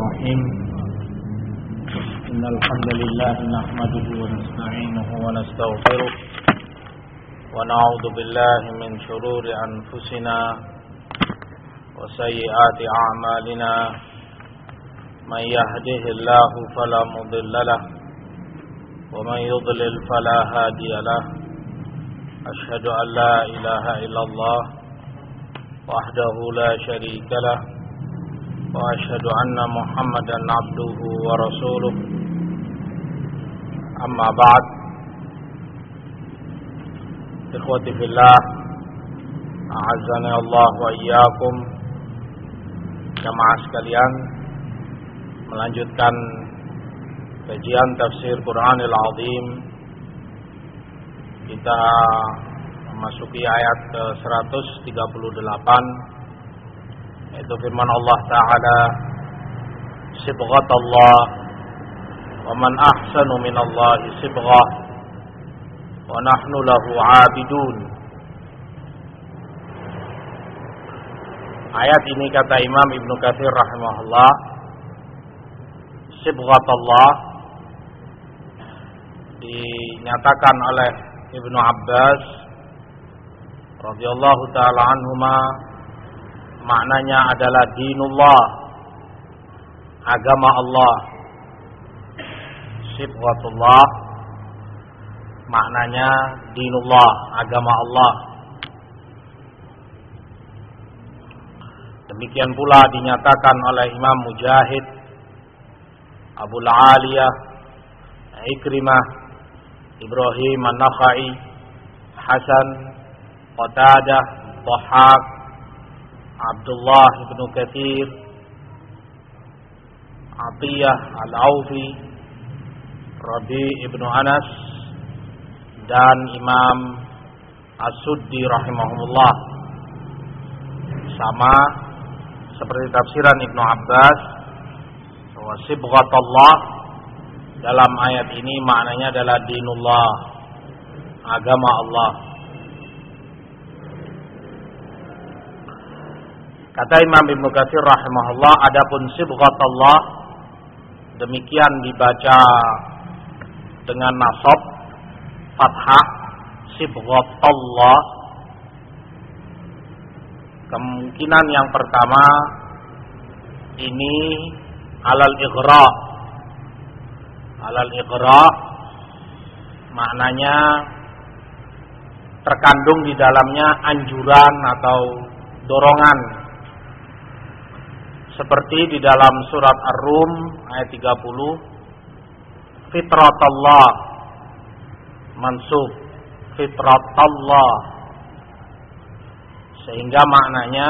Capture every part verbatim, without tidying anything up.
الرحيم إن الحمد لله نحمده ونستعينه ونستغفره ونعوذ بالله من شرور أنفسنا وسيئات أعمالنا من يهده الله فلا مضل له ومن يضلل فلا هادي له أشهد أن لا إله إلا الله وحده لا شريك له وأشهد أن محمدا عبده ورسوله أما بعد إخوتي في الله أعزني الله وإياكم jamaah sekalian, melanjutkan kajian tafsir Quranil Azim. Kita memasuki ayat ke seratus tiga puluh delapan, yaitu firman Allah Ta'ala, Sibghatallah wa man ahsanu minallahi sibghah wa nahnu lahu abidun. Ayat ini kata Imam Ibnu Katsir rahimahullah, Sibghatallah dinyatakan oleh Ibnu Abbas radhiyallahu ta'ala anhuma, maknanya adalah dinullah, agama Allah. Sibghatullah maknanya dinullah, agama Allah. Demikian pula dinyatakan oleh Imam Mujahid, Abu Aliyah, Ikrimah, Ibrahim An-Nakhai, Hasan, Qatadah, Dhahhak, Abdullah ibn Katsir, Atiyah Al-Aufi, Rabi ibn Anas, dan Imam As-Suddi rahimahumullah. Sama seperti tafsiran Ibnu Abbas, bahwa Sibghatullah dalam ayat ini maknanya adalah dinullah, agama Allah. Kata Imam Ibnu Katsir rahimahullah, adapun Sibghatullah demikian dibaca dengan nasab fathah, Sibghatullah. Kemungkinan yang pertama ini alal ighra. Alal ighra maknanya terkandung di dalamnya anjuran atau dorongan, seperti di dalam surat Ar-Rum ayat tiga puluh, Fitratallah, mansub Fitratallah, sehingga maknanya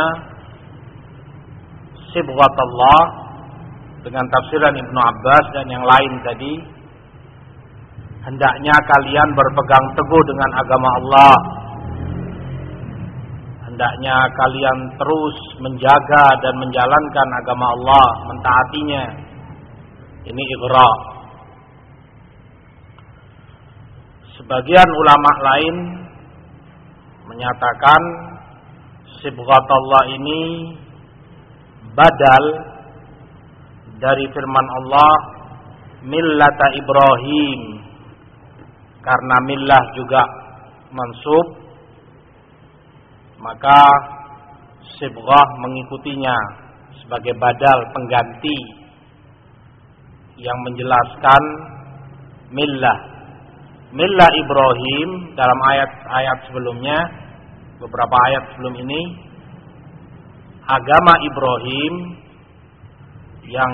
Sibghatullah dengan tafsiran Ibnu Abbas dan yang lain tadi, hendaknya kalian berpegang teguh dengan agama Allah, hendaknya kalian terus menjaga dan menjalankan agama Allah, mentaatinya. Ini ighra. Sebagian ulama lain menyatakan Sibghatullah ini badal dari firman Allah millata Ibrahim, karena millah juga mansub, maka sibghah mengikutinya sebagai badal, pengganti yang menjelaskan millah. Millah Ibrahim dalam ayat-ayat sebelumnya, beberapa ayat sebelum ini, agama Ibrahim yang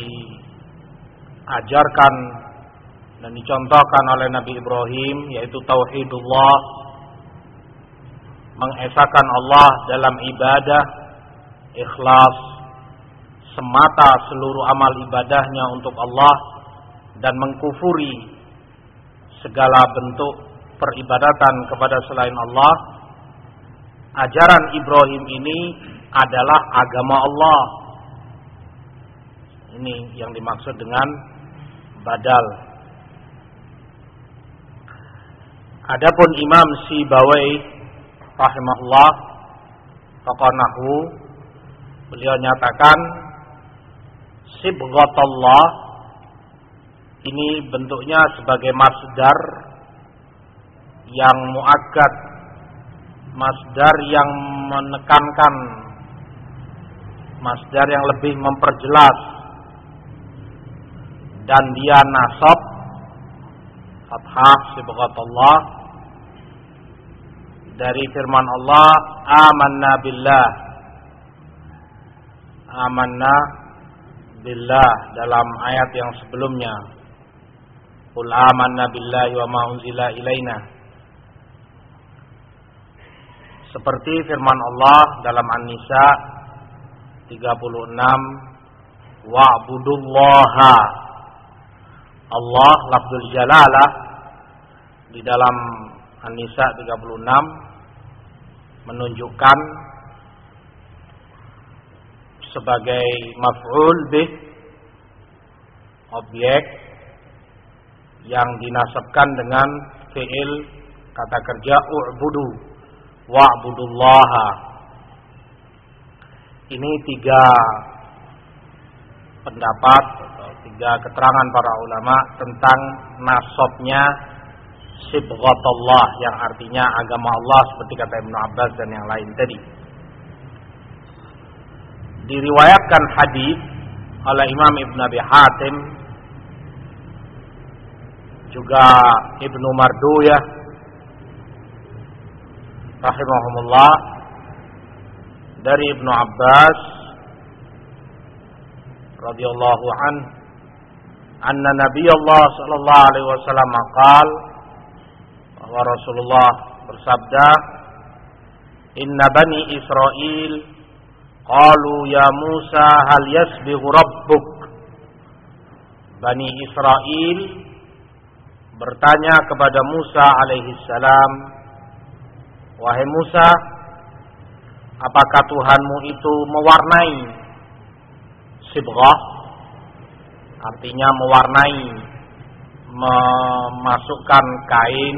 diajarkan dan dicontohkan oleh Nabi Ibrahim, yaitu tauhidullah, mengesahkan Allah dalam ibadah, ikhlas, semata seluruh amal ibadahnya untuk Allah, dan mengkufuri segala bentuk peribadatan kepada selain Allah. Ajaran Ibrahim ini adalah agama Allah. Ini yang dimaksud dengan badal. Adapun Imam Sibawai rahimahullah, tokoh nahwu, beliau nyatakan Sibghatullah ini bentuknya sebagai masdar yang muakkad, masdar yang menekankan, masdar yang lebih memperjelas, dan dia nasab fathah sibghatullah dari firman Allah amanna billah, amanna billah dalam ayat yang sebelumnya, qul amanna billahi wa ma unzila ilaina, seperti firman Allah dalam An-Nisa tiga puluh enam, wa'budullaha, Allah lafzul jalalah di dalam An-Nisa tiga puluh enam menunjukkan sebagai maf'ul bih, objek yang dinasabkan dengan fi'il kata kerja u'budu, wa'budullaha. Ini tiga pendapat atau tiga keterangan para ulama tentang nasabnya sibghatullah yang artinya agama Allah, seperti kata Ibnu Abbas dan yang lain tadi. Diriwayatkan hadis oleh Imam Ibn Abi Hatim, juga Ibnu Marduyah rahimahumullah, dari Ibnu Abbas radhiyallahu an, anna Nabiyullah sallallahu alaihi wasallam qaal, bahwa Rasulullah bersabda, inna bani Israil qalu ya Musa hal yasbighu rabbuk. Bani Israil bertanya kepada Musa alaihi salam, wahai Musa, apakah Tuhanmu itu mewarnai? Sibghah artinya mewarnai, memasukkan kain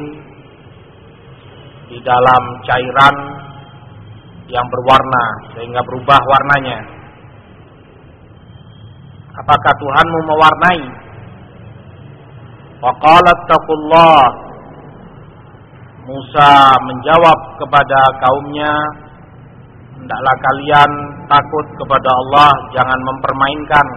di dalam cairan yang berwarna sehingga berubah warnanya. Apakah Tuhanmu mewarnai? Faqalat taqullah. Musa menjawab kepada kaumnya, hendaklah kalian takut kepada Allah, jangan mempermainkan.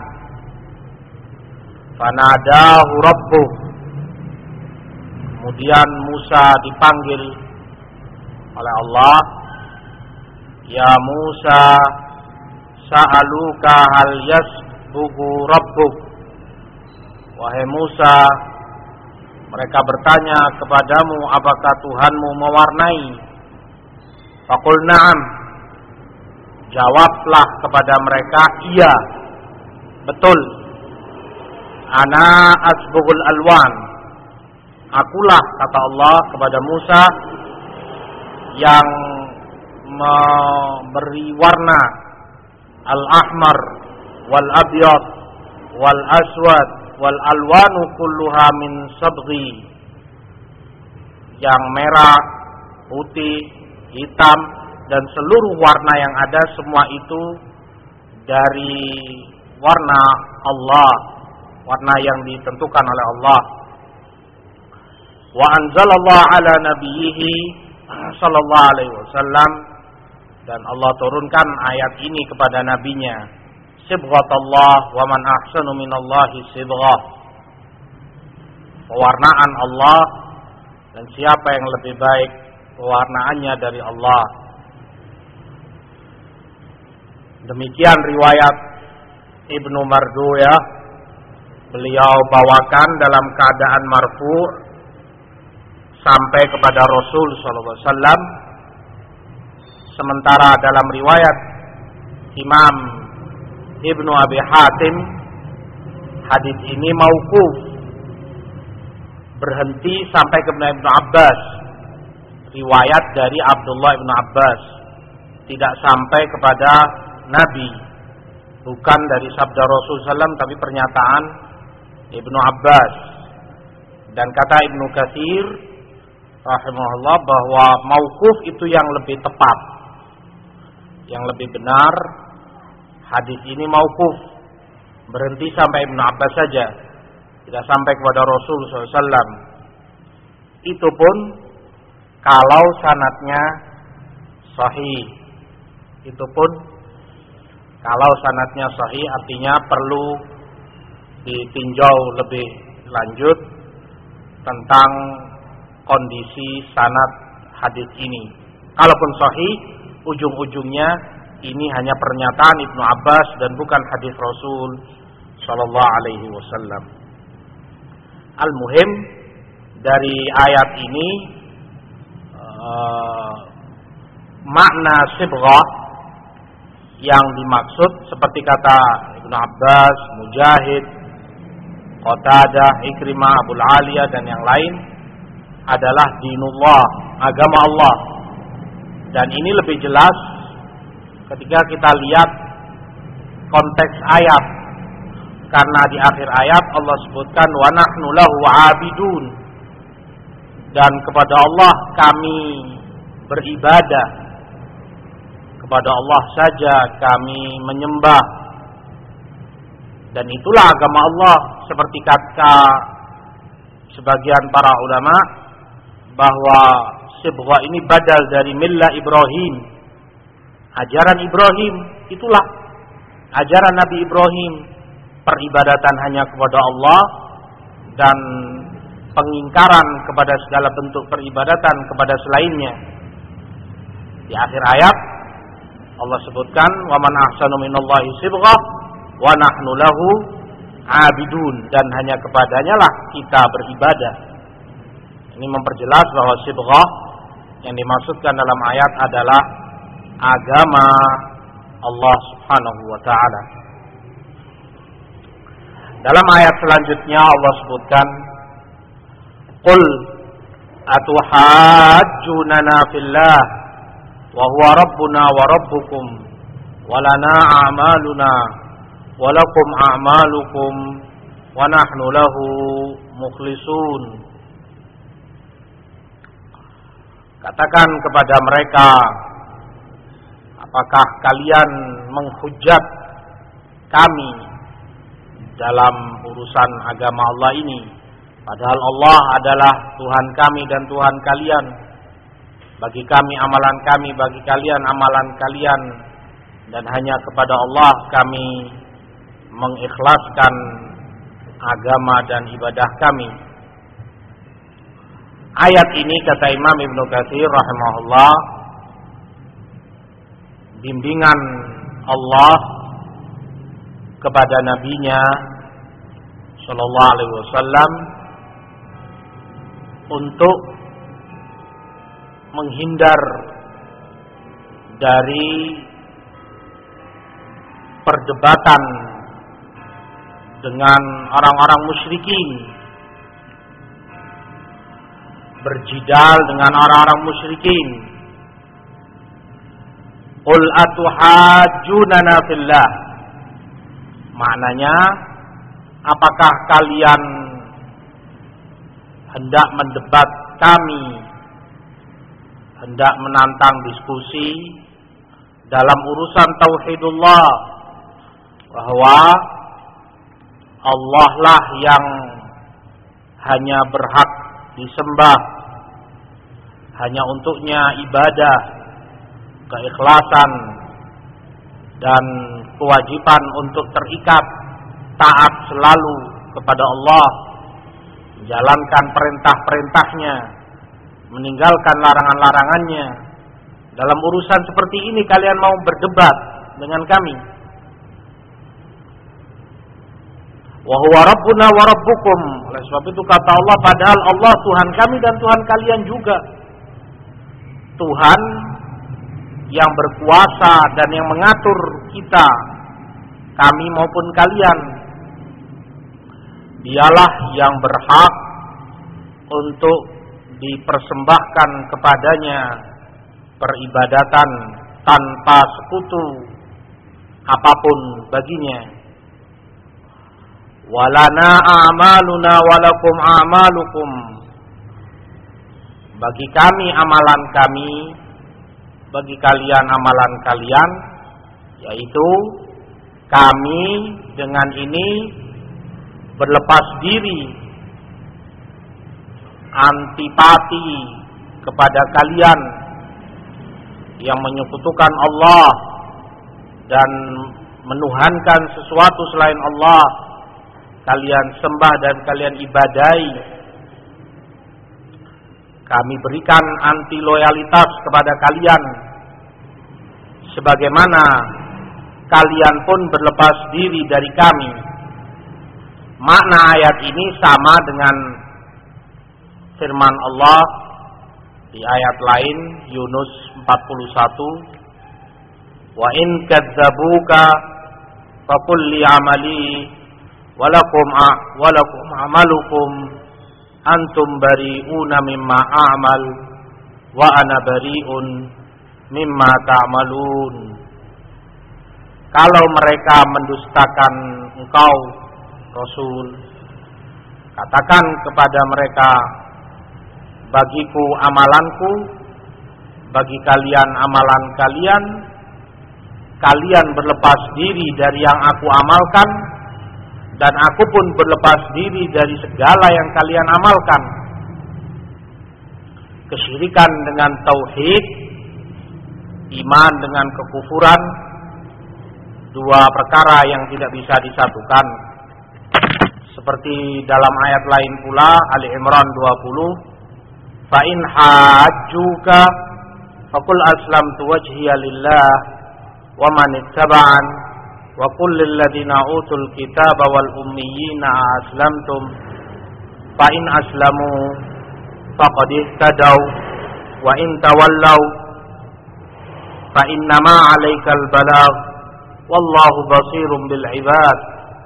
Fanadahu rabbuh. Kemudian Musa dipanggil oleh Allah, ya Musa, sa'aluka hal yasbughu rabbuk. Wahai Musa, mereka bertanya kepadamu, apakah Tuhanmu mewarnai? Faqul na'am. Jawablah kepada mereka, iya, betul. Ana asbughul alwan. Akulah, kata Allah kepada Musa, yang memberi warna al-ahmar wal abyad wal aswad wal alwanu kulluha min sabghi. Yang merah, putih, hitam dan seluruh warna yang ada, semua itu dari warna Allah, warna yang ditentukan oleh Allah. Wa anzalallahu ala nabiyhi sallallahu alaihi wasallam, dan Allah turunkan ayat ini kepada nabinya, sibghatullah wa man ahsanu minallahi sibghah. Pewarnaan Allah, dan siapa yang lebih baik pewarnaannya dari Allah. Demikian riwayat Ibnu Marduyah, beliau bawakan dalam keadaan marfu' sampai kepada Rasul sallallahu alaihi wasallam. Sementara dalam riwayat Imam Ibnu Abi Hatim, hadis ini mauquf, berhenti sampai kepada Ibnu Abbas. Riwayat dari Abdullah Ibnu Abbas, tidak sampai kepada Nabi, bukan dari sabda Rasul sallallahu alaihi wasallam, tapi pernyataan Ibnu Abbas. Dan kata Ibnu Katsir rahimahullah bahwa mauquf itu yang lebih tepat, yang lebih benar. Hadis ini mauquf, berhenti sampai Ibnu Abbas saja, tidak sampai kepada Rasul sallallahu alaihi wasallam. Itu pun kalau sanadnya sahih. Itu pun kalau sanadnya sahih, artinya perlu ditinjau lebih lanjut tentang kondisi sanad hadis ini. Kalaupun sahih, ujung-ujungnya ini hanya pernyataan Ibnu Abbas dan bukan hadis Rasul sallallahu alaihi wasallam. Al-muhim dari ayat ini uh, makna sibghah yang dimaksud seperti kata Ibnu Abbas, Mujahid, Qatadah, Ikrimah, Abul Aliyah dan yang lain adalah dinullah, agama Allah. Dan ini lebih jelas ketika kita lihat konteks ayat, karena di akhir ayat Allah sebutkan wa nahnu lahu abidun, dan kepada Allah kami beribadah, kepada Allah saja kami menyembah. Dan itulah agama Allah, seperti kata sebagian para ulama bahwa sibghah ini badal dari millah Ibrahim, ajaran Ibrahim. Itulah ajaran Nabi Ibrahim, peribadatan hanya kepada Allah dan pengingkaran kepada segala bentuk peribadatan kepada selainnya. Di akhir ayat Allah sebutkan wa man ahsanu minallahi sibghah wa nahnu lahu abidun, dan hanya kepadanya lah kita beribadah. Ini memperjelas bahwa sibghah yang dimaksudkan dalam ayat adalah agama Allah Subhanahu wa taala. Dalam ayat selanjutnya Allah sebutkan qul atuhajjunana fillah wa huwa rabbuna wa rabbukum wa lana a'maluna wa lakum a'malukum wa nahnu lahu mukhlisun. Katakan kepada mereka, apakah kalian menghujat kami dalam urusan agama Allah ini, padahal Allah adalah Tuhan kami dan Tuhan kalian. Bagi kami amalan kami, bagi kalian amalan kalian, dan hanya kepada Allah kami mengikhlaskan agama dan ibadah kami. Ayat ini kata Imam Ibnu Katsir rahimahullah, bimbingan Allah kepada nabinya sallallahu alaihi wasallam untuk menghindar dari perdebatan dengan orang-orang musyrikin, berjidal dengan orang-orang musyrikin. Qul atuhajjunana fillah, maknanya apakah kalian hendak mendebat kami, hendak menantang diskusi dalam urusan tauhidullah, bahwa Allah lah yang hanya berhak disembah, hanya untuknya ibadah, keikhlasan dan kewajiban untuk terikat taat selalu kepada Allah, menjalankan perintah-perintahnya, meninggalkan larangan-larangannya. Dalam urusan seperti ini kalian mau berdebat dengan kami? Wa huwa rabbuna wa rabbukum. Oleh sebab itu kata Allah, padahal Allah Tuhan kami dan Tuhan kalian juga. Tuhan yang berkuasa dan yang mengatur kita, kami maupun kalian. Dialah yang berhak untuk dipersembahkan kepadanya peribadatan tanpa sekutu apapun baginya. Walana a'maluna walakum a'malukum, bagi kami amalan kami, bagi kalian amalan kalian, yaitu kami dengan ini berlepas diri, antipati kepada kalian yang menyekutukan Allah dan menuhankan sesuatu selain Allah, kalian sembah dan kalian ibadahi. Kami berikan anti loyalitas kepada kalian, sebagaimana kalian pun berlepas diri dari kami. Makna ayat ini sama dengan firman Allah di ayat lain, Yunus empat puluh satu, wa in kadzabuka faqul li amali walakum a walakum amalukum antum bari'una mimma a'mal wa ana bari'un mimma ta'malun. Kalau mereka mendustakan engkau Rasul, katakan kepada mereka, bagiku amalanku, bagi kalian amalan kalian, kalian berlepas diri dari yang aku amalkan, dan aku pun berlepas diri dari segala yang kalian amalkan. Kesyirikan dengan tauhid, iman dengan kekufuran, dua perkara yang tidak bisa disatukan. Seperti dalam ayat lain pula, Ali Imran dua puluh, fa in hajjuka faqul aslamtu wajhiya lillah wa man ittaba'an wa qul lil ladzina utul kitaba wal ummiyina aslamtum fa in aslamu faqad ihtadaw wa in tawallaw fa innama 'alaikal balagh wallahu basirun bil ibad.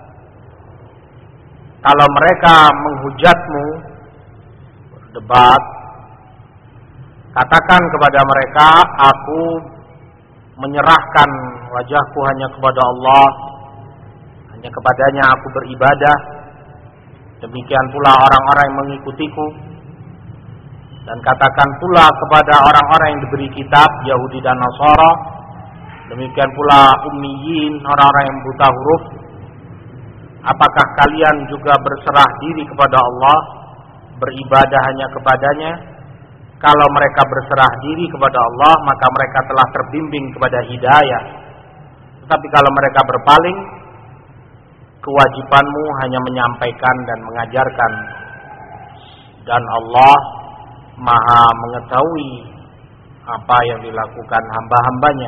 Kalau mereka menghujatmu, berdebat, katakan kepada mereka, aku menyerahkan wajahku hanya kepada Allah, hanya kepadanya aku beribadah. Demikian pula orang-orang yang mengikutiku. Dan katakan pula kepada orang-orang yang diberi kitab, Yahudi dan Nasara, demikian pula ummiyin, orang-orang yang buta huruf, apakah kalian juga berserah diri kepada Allah, beribadah hanya kepadanya? Kalau mereka berserah diri kepada Allah, maka mereka telah terbimbing kepada hidayah. Tetapi kalau mereka berpaling, kewajibanmu hanya menyampaikan dan mengajarkan. Dan Allah Maha mengetahui apa yang dilakukan hamba-hambanya.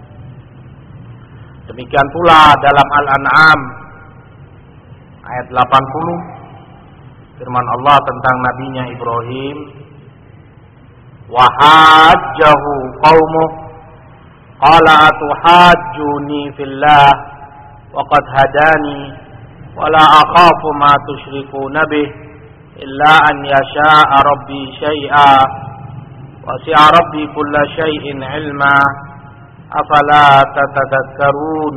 Demikian pula dalam Al-An'am ayat delapan puluh, firman Allah tentang nabinya Ibrahim, wa hajjahu qaumuh qala atuhajjuni fillah wa qad hadani wa la akhafu ma tusyrikuna bih illa an yasha'a rabbi syai'a wasi'a rabbi kulla syai'in ilma afala tatadakkarun.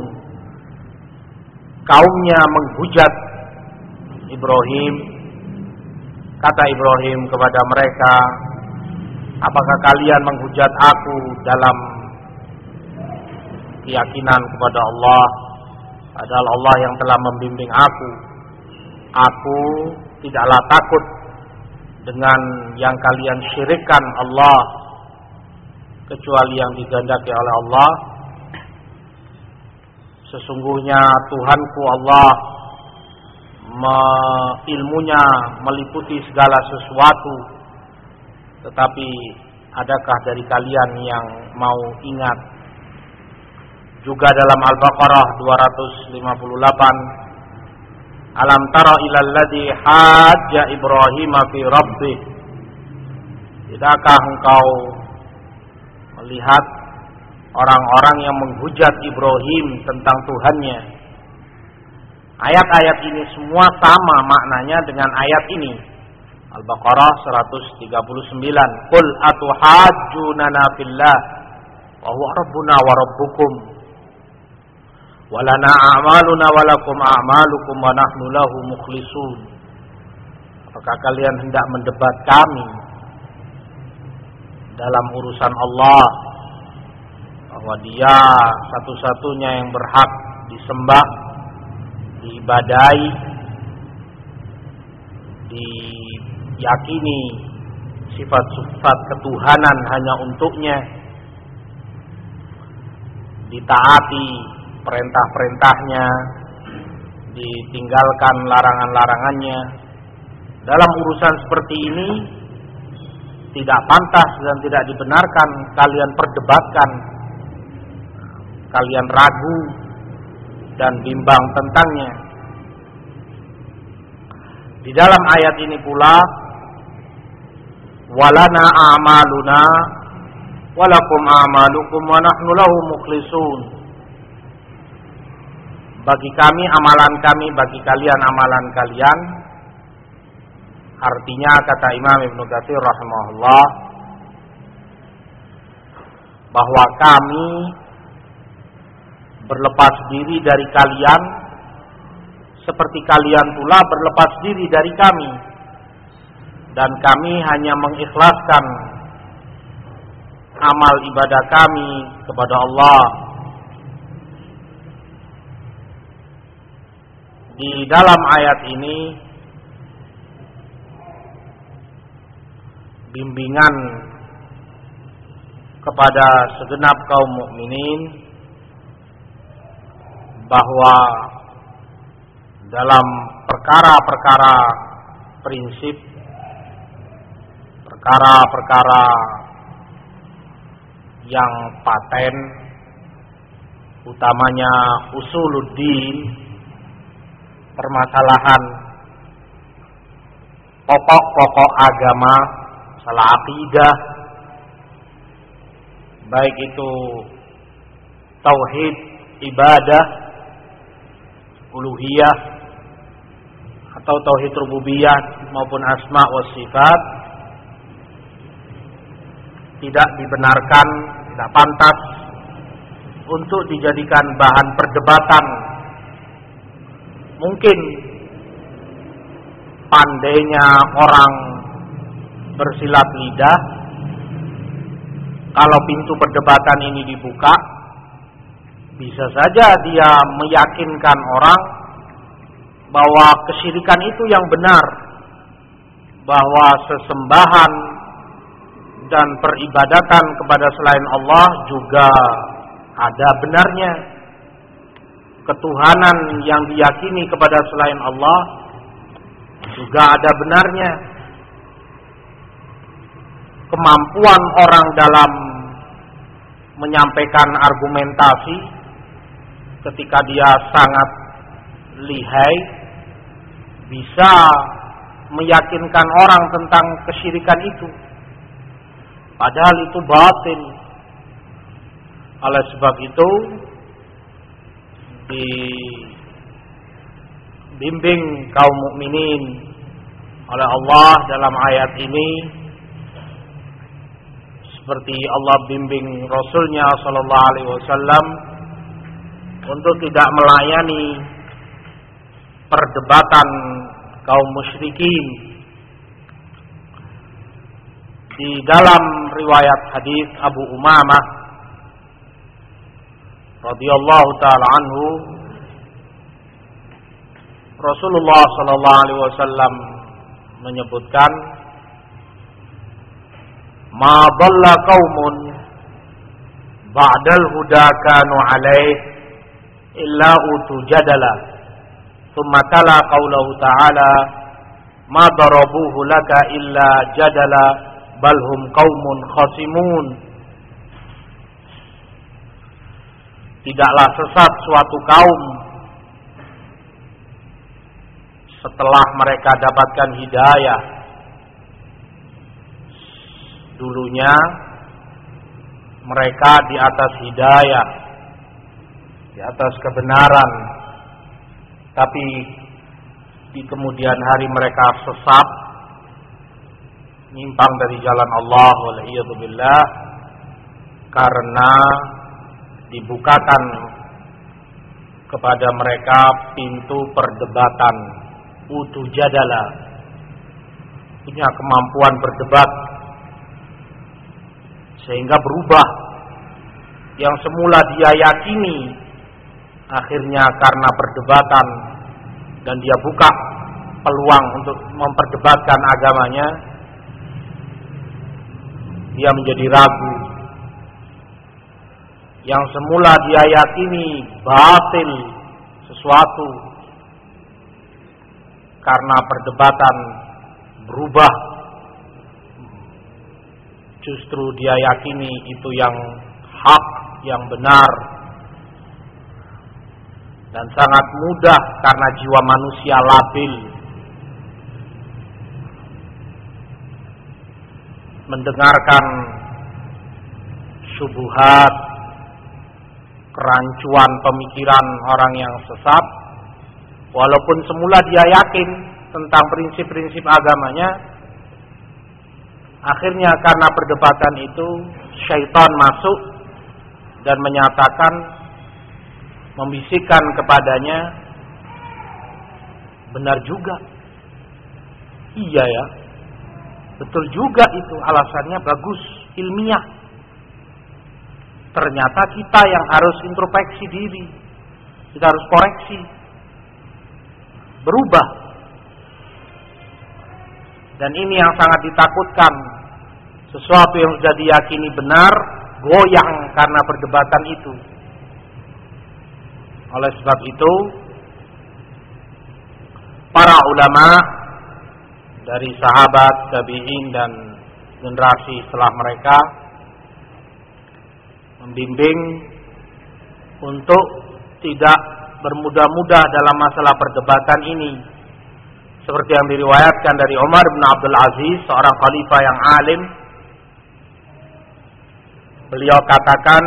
Kaumnya menghujat Ibrahim. Kata Ibrahim kepada mereka, apakah kalian menghujat aku dalam keyakinan kepada Allah, padahal Allah yang telah membimbing aku? Aku tidaklah takut dengan yang kalian syirikkan Allah, kecuali yang digandaki oleh Allah. Sesungguhnya Tuhanku Allah, ilmunya meliputi segala sesuatu. Tetapi adakah dari kalian yang mau ingat? Juga dalam Al-Baqarah dua ratus lima puluh delapan, alam tara ilal ladzi hajja Ibrahim fi rabbih. Tidakkah engkau melihat orang-orang yang menghujat Ibrahim tentang Tuhannya? Ayat-ayat ini semua sama maknanya dengan ayat ini. Al-Baqarah seratus tiga puluh sembilan, qul atuhajjunana fillah wa huwa rabbuna wa rabbukum wa lana a'maluna wa lakum a'malukum wa nahnu lahu mukhlisun. Apakah kalian hendak mendebat kami dalam urusan Allah, bahwa Dia satu-satunya yang berhak disembah disembah, diibadai, diyakini sifat-sifat ketuhanan hanya untuknya, ditaati perintah-perintahnya, ditinggalkan larangan-larangannya. Dalam urusan seperti ini tidak pantas dan tidak dibenarkan kalian perdebatkan, kalian ragu dan bimbang tentangnya. Di dalam ayat ini pula, walana a'maluna walakum a'malukum wa nahnu lahu mukhlisun. Bagi kami amalan kami, bagi kalian amalan kalian. Artinya, kata Imam Ibnu Katsir rahimahullah, bahwa kami berlepas diri dari kalian seperti kalian pula berlepas diri dari kami, dan kami hanya mengikhlaskan amal ibadah kami kepada Allah. Di dalam ayat ini bimbingan kepada segenap kaum mukminin bahwa dalam perkara-perkara prinsip, perkara-perkara yang paten, utamanya usuluddin, permasalahan pokok-pokok agama, masalah akidah, baik itu tauhid ibadah, uluhiyah, atau tauhid rububiyah maupun asma wa sifat, tidak dibenarkan, tidak pantas untuk dijadikan bahan perdebatan. Mungkin pandainya orang bersilat lidah, kalau pintu perdebatan ini dibuka, bisa saja dia meyakinkan orang bahwa kesyirikan itu yang benar, bahwa sesembahan dan peribadatan kepada selain Allah juga ada benarnya. Ketuhanan yang diyakini kepada selain Allah juga ada benarnya. Kemampuan orang dalam menyampaikan argumentasi ketika dia sangat lihai bisa meyakinkan orang tentang kesyirikan itu, padahal itu batil. Oleh sebab itu dibimbing kaum mukminin oleh Allah dalam ayat ini, seperti Allah bimbing Rasulnya Sallallahu Alaihi Wasallam untuk tidak melayani perdebatan kaum musyrikin. Di dalam riwayat hadis Abu Umamah radhiyallahu taala anhu, Rasulullah sallallahu alaihi wasallam menyebutkan, ma dhalla qaumun ba'dal huda kanu alaih illa utu jadala, thumma tala qaulahu ta'ala, ma darabuhu laka illa jadala bal hum qaumun khasimun. Tidaklah sesat suatu kaum setelah mereka dapatkan hidayah. Dulunya mereka di atas hidayah, di atas kebenaran, tapi di kemudian hari mereka sesat, nyimpang dari jalan Allah, waliyadzubillah, karena dibukakan kepada mereka pintu perdebatan, utu jadala, punya kemampuan berdebat, sehingga berubah yang semula dia yakini akhirnya karena perdebatan dan dia buka peluang untuk memperdebatkan agamanya, dia menjadi ragu. Yang semula dia yakini batil sesuatu, karena perdebatan berubah, justru dia yakini itu yang hak, yang benar. Dan sangat mudah karena jiwa manusia labil mendengarkan syubhat, kerancuan pemikiran orang yang sesat. Walaupun semula dia yakin tentang prinsip-prinsip agamanya, akhirnya karena perdebatan itu syaitan masuk dan menyatakan, membisikkan kepadanya, benar juga, iya ya, betul juga itu, alasannya bagus, ilmiah. Ternyata kita yang harus introspeksi diri, kita harus koreksi, berubah. Dan ini yang sangat ditakutkan, sesuatu yang sudah diyakini benar goyang karena perdebatan itu. Oleh sebab itu, para ulama dari sahabat, tabi'in dan generasi setelah mereka membimbing untuk tidak bermudah-mudah dalam masalah perdebatan ini, seperti yang diriwayatkan dari Umar bin Abdul Aziz, seorang khalifah yang alim. Beliau katakan,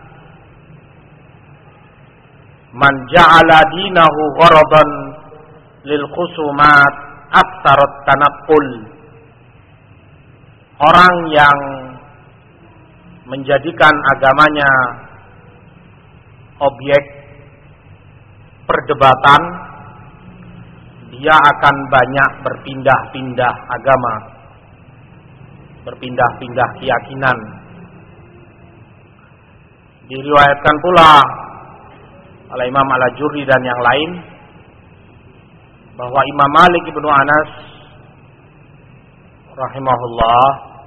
man ja'ala dinahu gharadan lil khusumat aktsarat tanaqqul. Orang yang menjadikan agamanya objek perdebatan, dia akan banyak berpindah-pindah agama, berpindah-pindah keyakinan. Diriwayatkan pula oleh Imam Al-Ajurri dan yang lain bahwa Imam Malik ibnu Anas rahimahullah,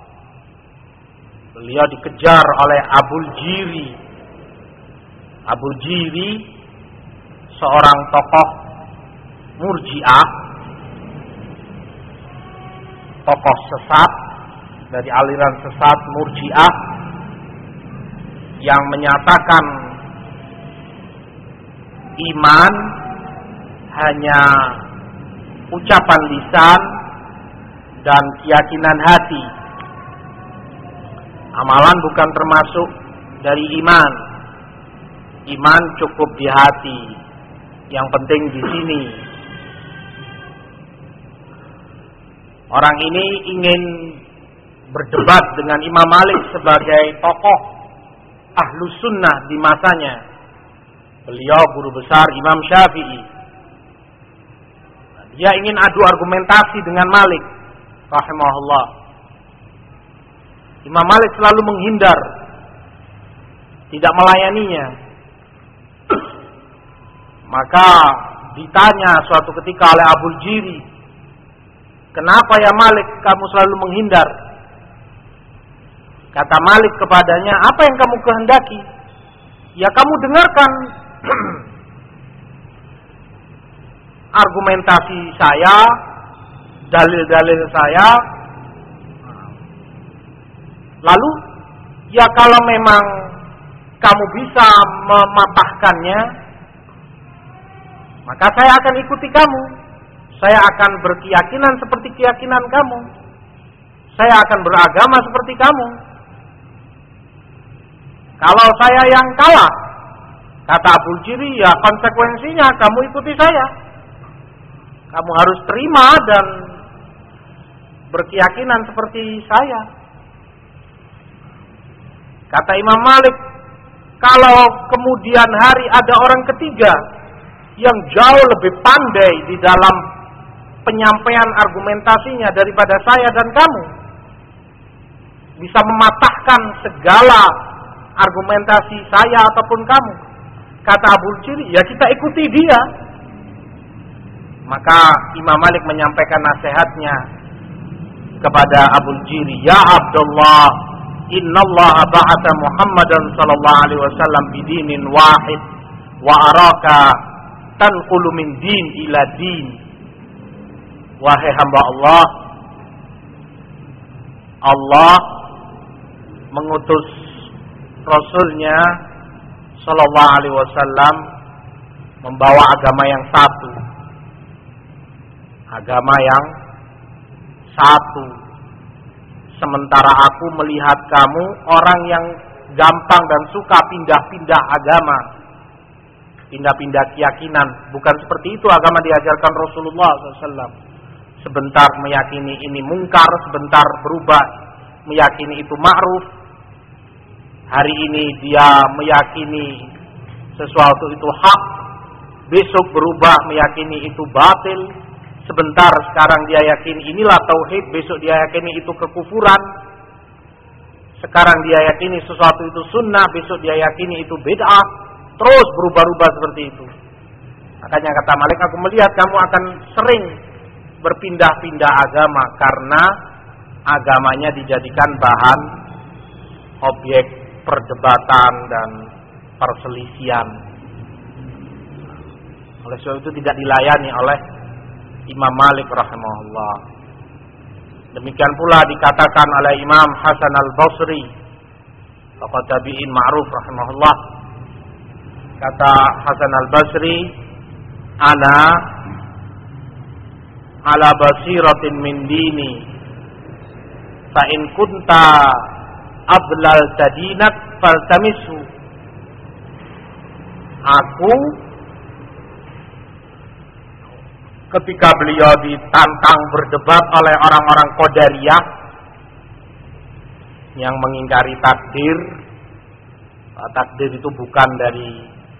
beliau dikejar oleh Abul Jiri. Abul Jiri seorang tokoh Murji'ah, tokoh sesat dari aliran sesat Murji'ah, yang menyatakan iman hanya ucapan lisan dan keyakinan hati. Amalan bukan termasuk dari iman. Iman cukup di hati. Yang penting di sini. Orang ini ingin berdebat dengan Imam Malik sebagai tokoh Ahlus Sunnah di masanya. Beliau guru besar Imam Syafi'i. Dia ingin adu argumentasi dengan Malik rahimahullah. Imam Malik selalu menghindar, tidak melayaninya. Maka ditanya suatu ketika oleh Abul Jiri, kenapa ya Malik kamu selalu menghindar? Kata Malik kepadanya, apa yang kamu kehendaki? Ya kamu dengarkan argumentasi saya, dalil-dalil saya. Lalu, ya kalau memang kamu bisa mematahkannya, maka saya akan ikuti kamu. Saya akan berkeyakinan seperti keyakinan kamu. Saya akan beragama seperti kamu. Kalau saya yang kalah, kata Abul Jiri, ya konsekuensinya kamu ikuti saya. Kamu harus terima dan berkeyakinan seperti saya. Kata Imam Malik, kalau kemudian hari ada orang ketiga yang jauh lebih pandai di dalam penyampaian argumentasinya daripada saya dan kamu, bisa mematahkan segala argumentasi saya ataupun kamu, kata Abul Jiri, ya kita ikuti dia. Maka Imam Malik menyampaikan nasihatnya kepada Abul Jiri, ya Abdullah, innallaha ba'atha Muhammadan sallallahu alaihi wasallam bidinin wahid wa araka tanqulu min din ila din. Wahai hamba Allah, Allah mengutus Rasulnya sallallahu alaihi wasallam membawa agama yang satu. Agama yang satu. Sementara aku melihat kamu orang yang gampang dan suka pindah-pindah agama, pindah-pindah keyakinan. Bukan seperti itu agama diajarkan Rasulullah sallallahu alaihi wasallam. Sebentar meyakini ini mungkar, sebentar berubah meyakini itu ma'ruf. Hari ini dia meyakini sesuatu itu hak, besok berubah meyakini itu batil. Sebentar sekarang dia yakini inilah tauhid, besok dia yakini itu kekufuran. Sekarang dia yakini sesuatu itu sunnah, besok dia yakini itu bid'ah. Terus berubah-ubah seperti itu. Makanya kata Malik, aku melihat kamu akan sering berpindah-pindah agama karena agamanya dijadikan bahan objek perdebatan dan perselisihan. Oleh sebab itu tidak dilayani oleh Imam Malik rahimahullah. Demikian pula dikatakan oleh Imam Hasan al-Basri, tokoh tabi'in ma'ruf rahimahullah. Kata Hasan al-Basri, ana ala basiratin min dini fa in kunta ablal tadinak faltamisu. Aku ketika beliau ditantang berdebat oleh orang-orang Qadariyah yang mengingkari takdir. Takdir itu bukan dari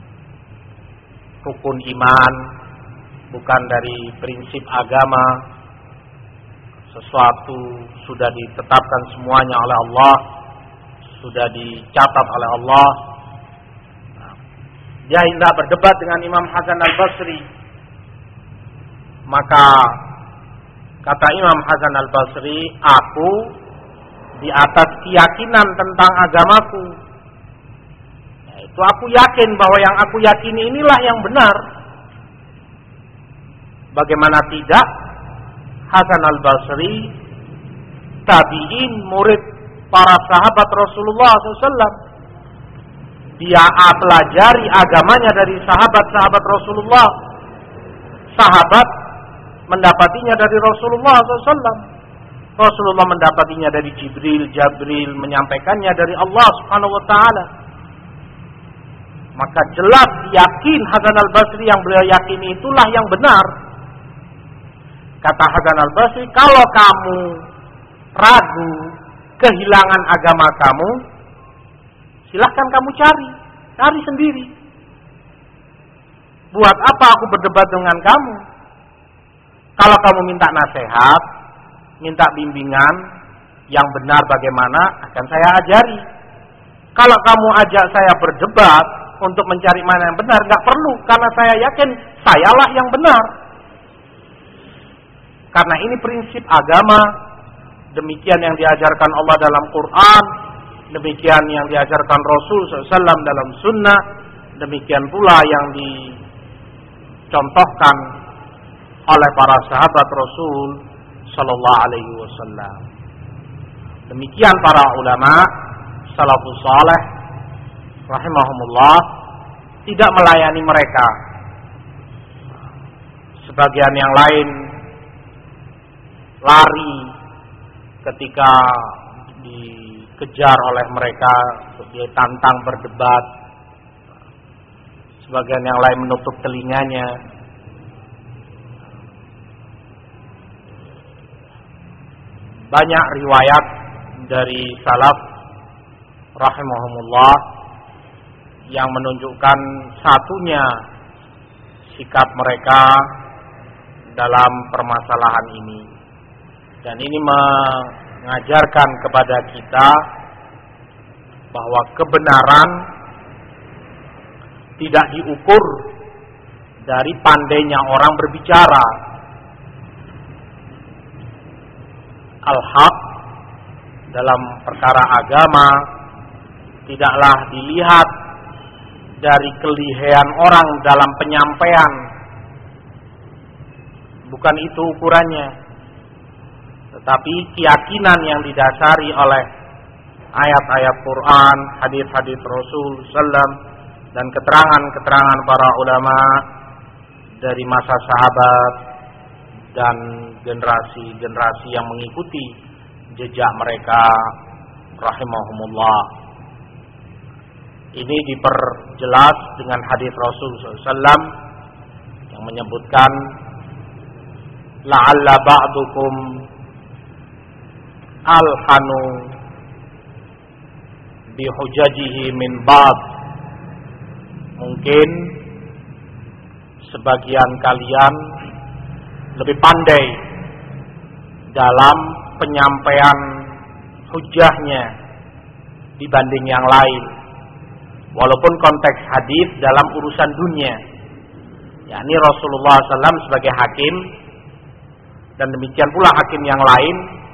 rukun iman, bukan dari prinsip agama. Sesuatu sudah ditetapkan semuanya oleh Allah, sudah dicatat oleh Allah. Dia hendak berdebat dengan Imam Hasan al-Basri. Maka kata Imam Hasan al-Basri, aku di atas keyakinan tentang agamaku. Yaitu aku yakin bahwa yang aku yakini inilah yang benar. Bagaimana tidak? Hasan al-Basri tabi'in, murid para sahabat Rasulullah shallallahu alaihi wasallam. Dia pelajari agamanya dari sahabat-sahabat Rasulullah. Sahabat mendapatinya dari Rasulullah shallallahu alaihi wasallam. Rasulullah mendapatinya dari Jibril. Jibril menyampaikannya dari Allah subhanahu wa ta'ala. Maka jelas yakin Hasan al-Basri yang beliau yakini itulah yang benar. Kata Hasan al-Basri, kalau kamu ragu kehilangan agama kamu, silahkan kamu cari. Cari sendiri. Buat apa aku berdebat dengan kamu? Kalau kamu minta nasihat, minta bimbingan yang benar bagaimana, akan saya ajari. Kalau kamu ajak saya berdebat untuk mencari mana yang benar, nggak perlu, karena saya yakin sayalah yang benar. Karena ini prinsip agama, demikian yang diajarkan Allah dalam Quran, demikian yang diajarkan Rasul shallallahu alaihi wasallam dalam sunnah, demikian pula yang dicontohkan oleh para sahabat Rasul sallallahu alaihi wasallam. Demikian para ulama salafus saleh rahimahumullah tidak melayani mereka. Sebagian yang lain lari ketika dikejar oleh mereka, ditantang berdebat. Sebagian yang lain menutup telinganya. Banyak riwayat dari salaf rahimahumullah yang menunjukkan satunya sikap mereka dalam permasalahan ini. Dan ini mengajarkan kepada kita bahwa kebenaran tidak diukur dari pandainya orang berbicara. Al-haq dalam perkara agama tidaklah dilihat dari kelihayan orang dalam penyampaian. Bukan itu ukurannya. Tetapi keyakinan yang didasari oleh ayat-ayat Quran, hadis-hadis Rasul sallam, dan keterangan-keterangan para ulama dari masa sahabat dan generasi-generasi yang mengikuti jejak mereka rahimahumullah. Ini diperjelas dengan hadis Rasul sallallahu alaihi wasallam yang menyebutkan la'alla ba'dukum alhanu bihujajihi min ba'd. Mungkin sebagian kalian lebih pandai dalam penyampaian hujahnya dibanding yang lain. Walaupun konteks hadis dalam urusan dunia, yakni Rasulullah sallallahu alaihi wasallam sebagai hakim, dan demikian pula hakim yang lain,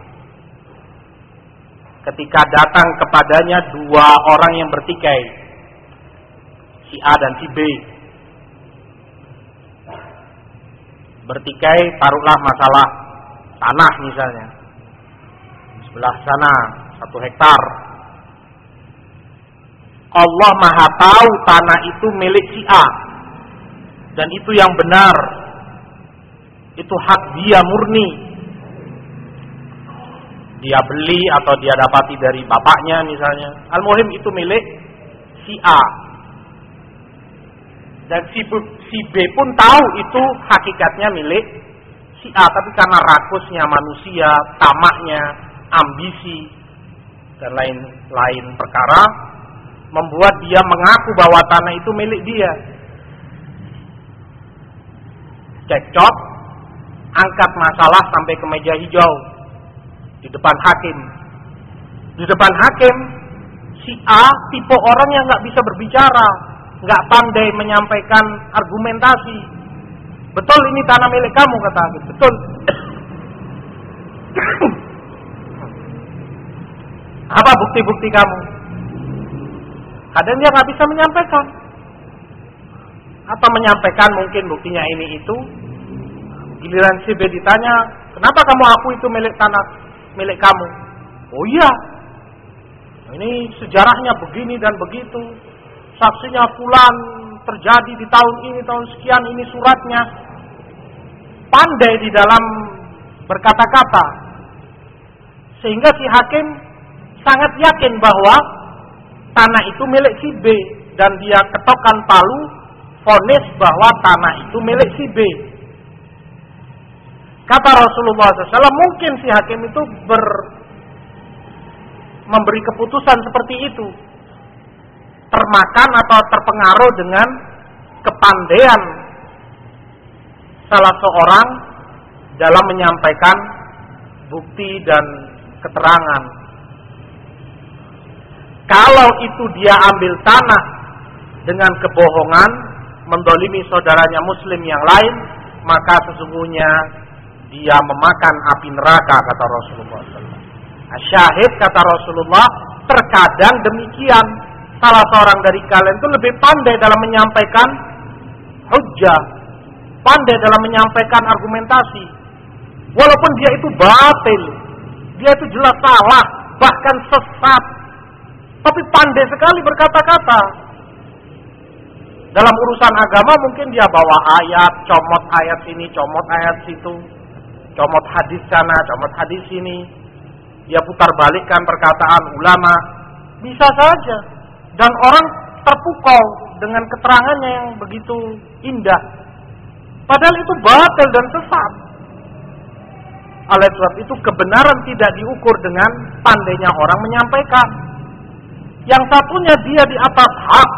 ketika datang kepadanya dua orang yang bertikai, si A dan si B, bertikai taruhlah masalah tanah misalnya, sebelah sana satu hektar. Allah Maha tahu tanah itu milik si A, dan itu yang benar, itu hak dia murni. Dia beli atau dia dapati dari bapaknya misalnya. Al-muhim itu milik si A. Dan si B, si B pun tahu itu hakikatnya milik si A, tapi karena rakusnya manusia, tamaknya, ambisi, dan lain-lain perkara, membuat dia mengaku bahwa tanah itu milik dia. Cekcok, angkat masalah sampai ke meja hijau di depan hakim. Di depan hakim, si A tipe orang yang nggak bisa berbicara, nggak pandai menyampaikan argumentasi. Betul ini tanah milik kamu, kata hakim. Betul. Apa bukti-bukti kamu? Kadang dia nggak bisa menyampaikan, atau menyampaikan mungkin buktinya ini itu. Giliran si B ditanya, kenapa kamu aku itu milik tanah milik kamu? Oh iya, ini sejarahnya begini dan begitu, saksinya fulan, terjadi di tahun ini, tahun sekian, ini suratnya. Pandai di dalam berkata-kata, sehingga si hakim sangat yakin bahwa tanah itu milik si B, dan dia ketokkan palu vonis bahwa tanah itu milik si B. Kata Rasulullah shallallahu alaihi wasallam, mungkin si hakim itu ber, memberi keputusan seperti itu, termakan atau terpengaruh dengan kepandaian salah seorang dalam menyampaikan bukti dan keterangan. Kalau itu dia ambil tanah dengan kebohongan, mendolimi saudaranya muslim yang lain, maka sesungguhnya dia memakan api neraka, kata Rasulullah shallallahu alaihi wasallam. Syahid, kata Rasulullah, terkadang demikian. Salah seorang dari kalian itu lebih pandai dalam menyampaikan hujjah, pandai dalam menyampaikan argumentasi, walaupun dia itu batil, dia itu jelas salah, bahkan sesat, tapi pandai sekali berkata-kata. Dalam urusan agama mungkin dia bawa ayat, comot ayat sini, comot ayat situ, comot hadis sana, comot hadis sini. Dia putar balikkan perkataan ulama, bisa saja. Dan orang terpukau dengan keterangannya yang begitu indah, padahal itu batil dan sesat. Oleh sebab itu kebenaran tidak diukur dengan pandainya orang menyampaikan. Yang satunya dia di atas hak,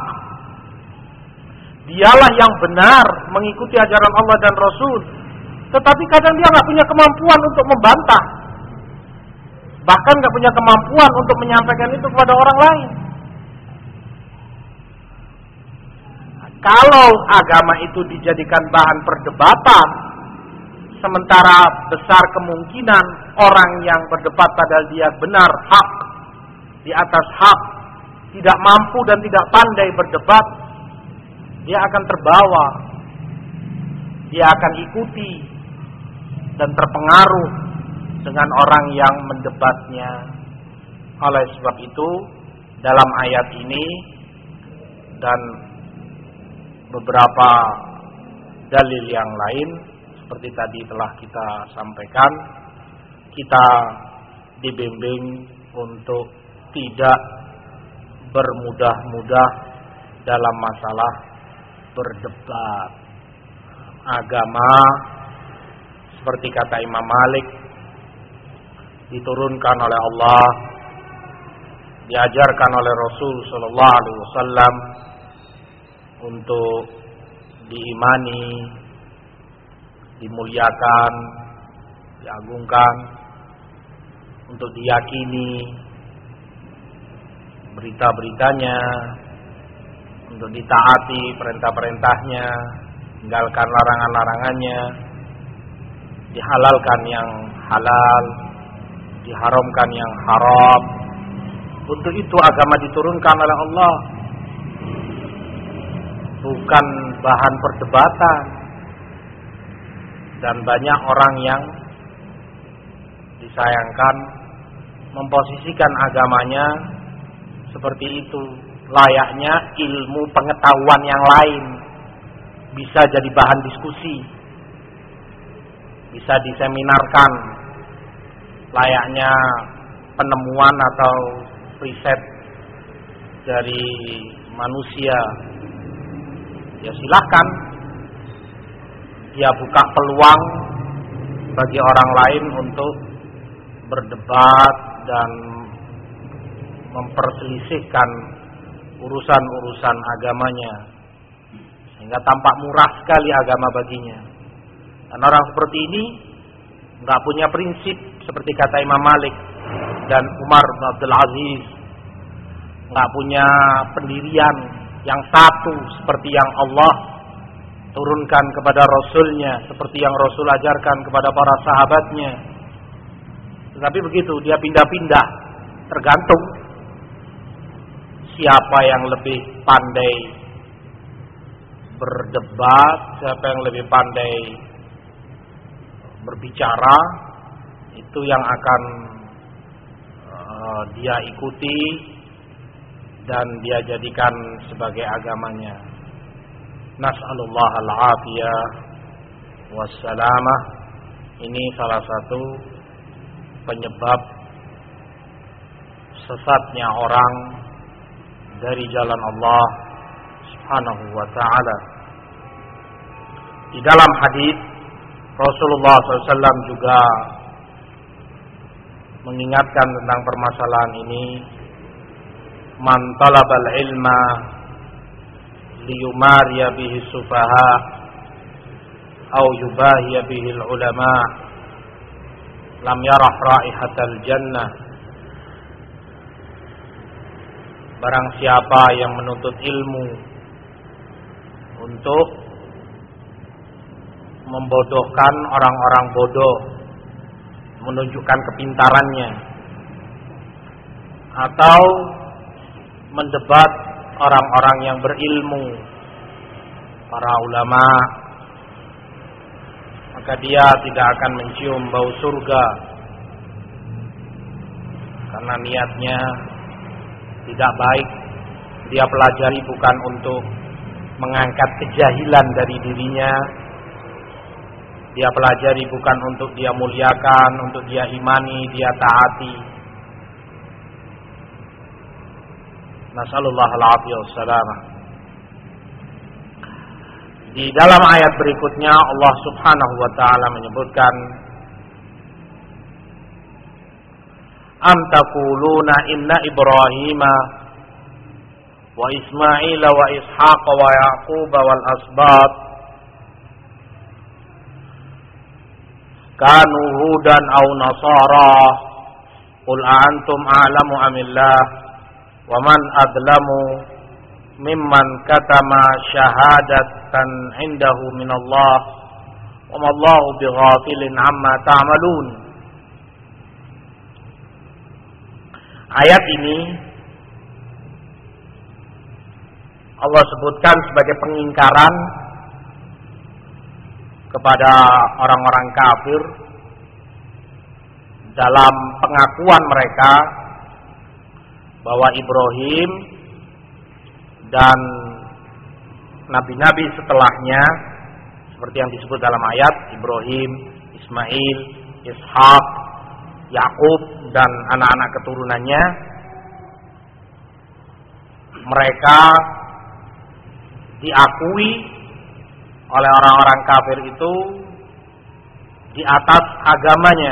dialah yang benar mengikuti ajaran Allah dan Rasul, tetapi kadang dia nggak punya kemampuan untuk membantah, bahkan nggak punya kemampuan untuk menyampaikan itu kepada orang lain. Kalau agama itu dijadikan bahan perdebatan, sementara besar kemungkinan orang yang berdebat padahal dia benar, hak, di atas hak, tidak mampu dan tidak pandai berdebat, dia akan terbawa, dia akan ikuti dan terpengaruh dengan orang yang mendebatnya. Oleh sebab itu, dalam ayat ini dan beberapa dalil yang lain, seperti tadi telah kita sampaikan, kita dibimbing untuk tidak bermudah-mudah dalam masalah berdebat. Agama, seperti kata Imam Malik, diturunkan oleh Allah, diajarkan oleh Rasul sallallahu alaihi wasallam untuk diimani, dimuliakan, diagungkan, untuk diyakini berita-beritanya, untuk ditaati perintah-perintahnya, tinggalkan larangan-larangannya, dihalalkan yang halal, diharamkan yang haram. Untuk itu agama diturunkan oleh Allah, bukan bahan perdebatan. Dan banyak orang yang disayangkan memposisikan agamanya seperti itu, layaknya ilmu pengetahuan yang lain, bisa jadi bahan diskusi, bisa diseminarkan, layaknya penemuan atau riset dari manusia. Ya silahkan, dia buka peluang bagi orang lain untuk berdebat dan memperselisihkan urusan-urusan agamanya, sehingga tampak murah sekali agama baginya. Dan orang seperti ini nggak punya prinsip, seperti kata Imam Malik dan Umar bin Abdul Aziz, nggak punya pendirian yang satu seperti yang Allah turunkan kepada Rasulnya, seperti yang Rasul ajarkan kepada para sahabatnya. Tetapi begitu, dia pindah-pindah, tergantung siapa yang lebih pandai berdebat, siapa yang lebih pandai berbicara, itu yang akan uh, dia ikuti dan dia jadikan sebagai agamanya. Nas'alullah al-afiyah wassalamah. Ini salah satu penyebab sesatnya orang dari jalan Allah Subhanahu wa ta'ala. Di dalam hadis Rasulullah shallallahu alaihi wasallam juga mengingatkan tentang permasalahan ini. Man talabal ilma liyumariya bihi sufaha au yubahiya bihi ulama lam yarah raihatal jannah. Barang siapa yang menuntut ilmu untuk membodohkan orang-orang bodoh, menunjukkan kepintarannya, atau mendebat orang-orang yang berilmu, para ulama, maka dia tidak akan mencium bau surga, karena niatnya tidak baik. Dia pelajari bukan untuk mengangkat kejahilan dari dirinya, dia pelajari bukan untuk dia muliakan, untuk dia imani, dia taati. Nasallallahu alaihi wasallam. Di dalam ayat berikutnya Allah Subhanahu wa taala menyebutkan, am taquluna inna Ibrahima wa Ismail wa Ishaq wa Yaqub wal asbat kanu hudan aw nasara qul antum a'lamu amillah wa man adlamu mimman katama syahadatan indahu minallah wa mallahu bighafilin amma ta'malun. Ayat ini Allah sebutkan sebagai pengingkaran kepada orang-orang kafir dalam pengakuan mereka bahwa Ibrahim dan nabi-nabi setelahnya, seperti yang disebut dalam ayat, Ibrahim, Ismail, Ishak, Yakub dan anak-anak keturunannya, mereka diakui oleh orang-orang kafir itu di atas agamanya.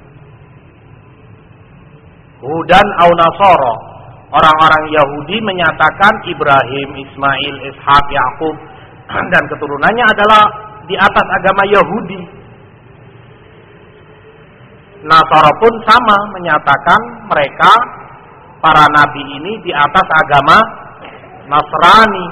Hudan au Nasara, orang-orang Yahudi menyatakan Ibrahim, Ismail, Ishak, Yakub dan keturunannya adalah di atas agama Yahudi. Nasara pun sama, menyatakan mereka para nabi ini di atas agama Nasrani.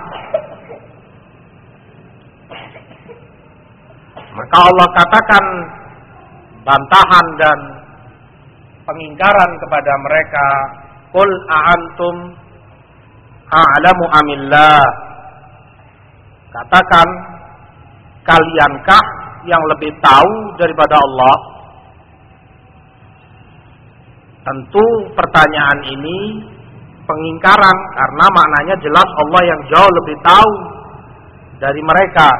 Maka Allah katakan bantahan dan pengingkaran kepada mereka, qul a'antum a'lamu amillah, katakan kaliankah yang lebih tahu daripada Allah? Tentu pertanyaan ini pengingkaran, karena maknanya jelas Allah yang jauh lebih tahu dari mereka.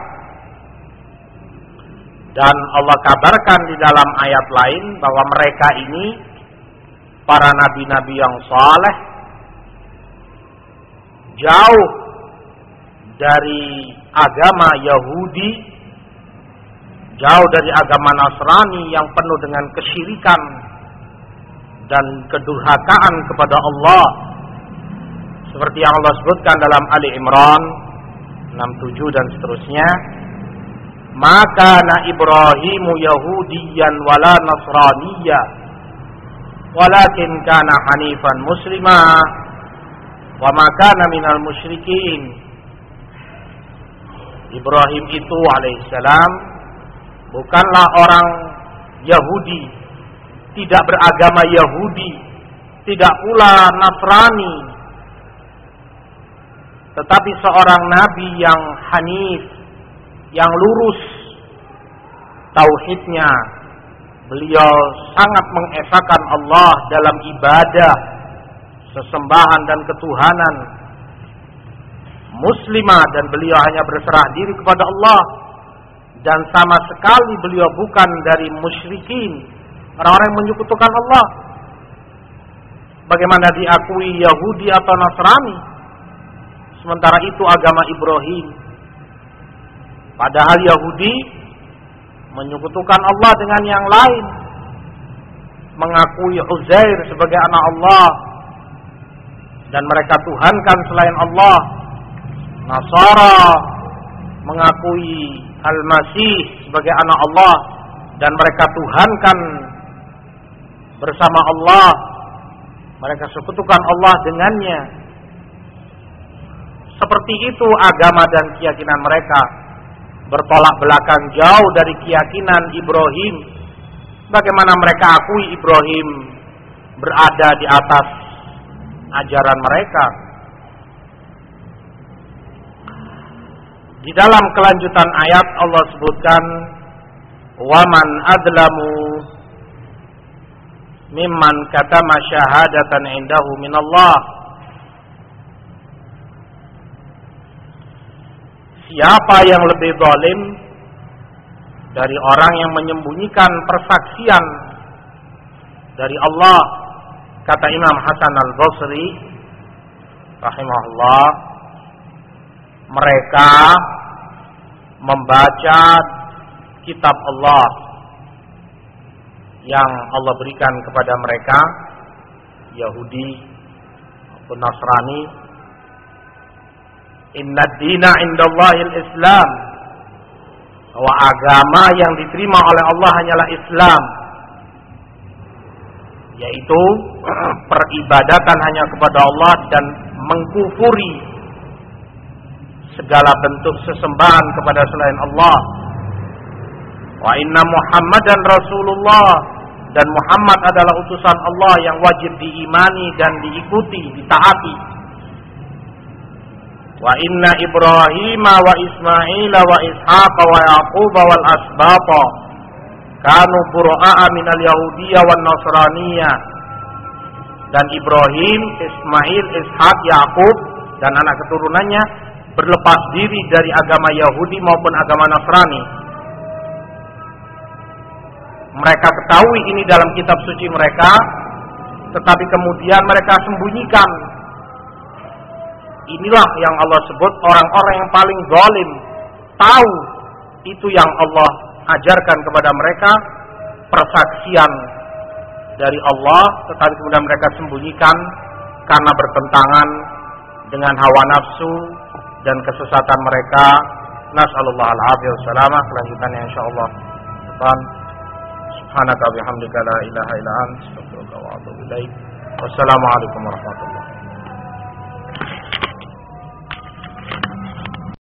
Dan Allah kabarkan di dalam ayat lain bahwa mereka ini para nabi-nabi yang saleh, jauh dari agama Yahudi, jauh dari agama Nasrani yang penuh dengan kesyirikan dan kedurhakaan kepada Allah, seperti yang Allah sebutkan dalam Ali Imran enam puluh tujuh dan seterusnya. Maka na Ibrahimu Yahudiyan wala Nasraniyya walakin kana hanifan muslima wa ma kana minal musyrikin. Ibrahim itu alaihissalam bukanlah orang Yahudi, tidak beragama Yahudi, tidak pula Nasrani, tetapi seorang nabi yang hanif, yang lurus tauhidnya. Beliau sangat mengesahkan Allah dalam ibadah, sesembahan dan ketuhanan. Muslimah, dan beliau hanya berserah diri kepada Allah, dan sama sekali beliau bukan dari musyrikin, orang-orang yang menyekutukan Allah. Bagaimana diakui Yahudi atau Nasrani, sementara itu agama Ibrahim? Padahal Yahudi menyekutukan Allah dengan yang lain, mengakui Uzair sebagai anak Allah, dan mereka tuhankan selain Allah. Nasara mengakui Al-Masih sebagai anak Allah, dan mereka tuhankan bersama Allah, mereka sekutukan Allah dengannya. Seperti itu agama dan keyakinan mereka, bertolak belakang jauh dari keyakinan Ibrahim. Bagaimana mereka akui Ibrahim berada di atas ajaran mereka? Di dalam kelanjutan ayat Allah sebutkan, waman adlamu mimman katama syahadatan indahu minallah. Siapa yang lebih zalim dari orang yang menyembunyikan persaksian dari Allah? Kata Imam Hasan Al-Basri rahimahullah, mereka membaca kitab Allah yang Allah berikan kepada mereka, Yahudi maupun Nasrani. Inna dina indallahil Islam, bahwa agama yang diterima oleh Allah hanyalah Islam, yaitu peribadatan hanya kepada Allah dan mengkufuri segala bentuk sesembahan kepada selain Allah. Wa inna Muhammadan Rasulullah, dan Muhammad adalah utusan Allah yang wajib diimani dan diikuti, ditaati. Wa inna Ibrahim wa Ismail wa Ishaq wa Yaqub wal asbata kanu bura'a minal yahudiyyah wan nasraniyah. Dan Ibrahim, Ismail, Ishaq, Yaqub dan anak keturunannya berlepas diri dari agama Yahudi maupun agama Nasrani. Mereka ketahui ini dalam kitab suci mereka, tetapi kemudian mereka sembunyikan. Inilah yang Allah sebut orang-orang yang paling zalim, tahu itu yang Allah ajarkan kepada mereka, persaksian dari Allah, tetapi kemudian mereka sembunyikan karena bertentangan dengan hawa nafsu dan kesesatan mereka. Nas'alullah al-afiyah wassalamah. Kelanjutannya insyaallah depan. Subhanaka bihamdika la ilaha illa anta astaghfiruka wa atubu ilaik. Wassalamualaikum warahmatullahi wabarakatuh.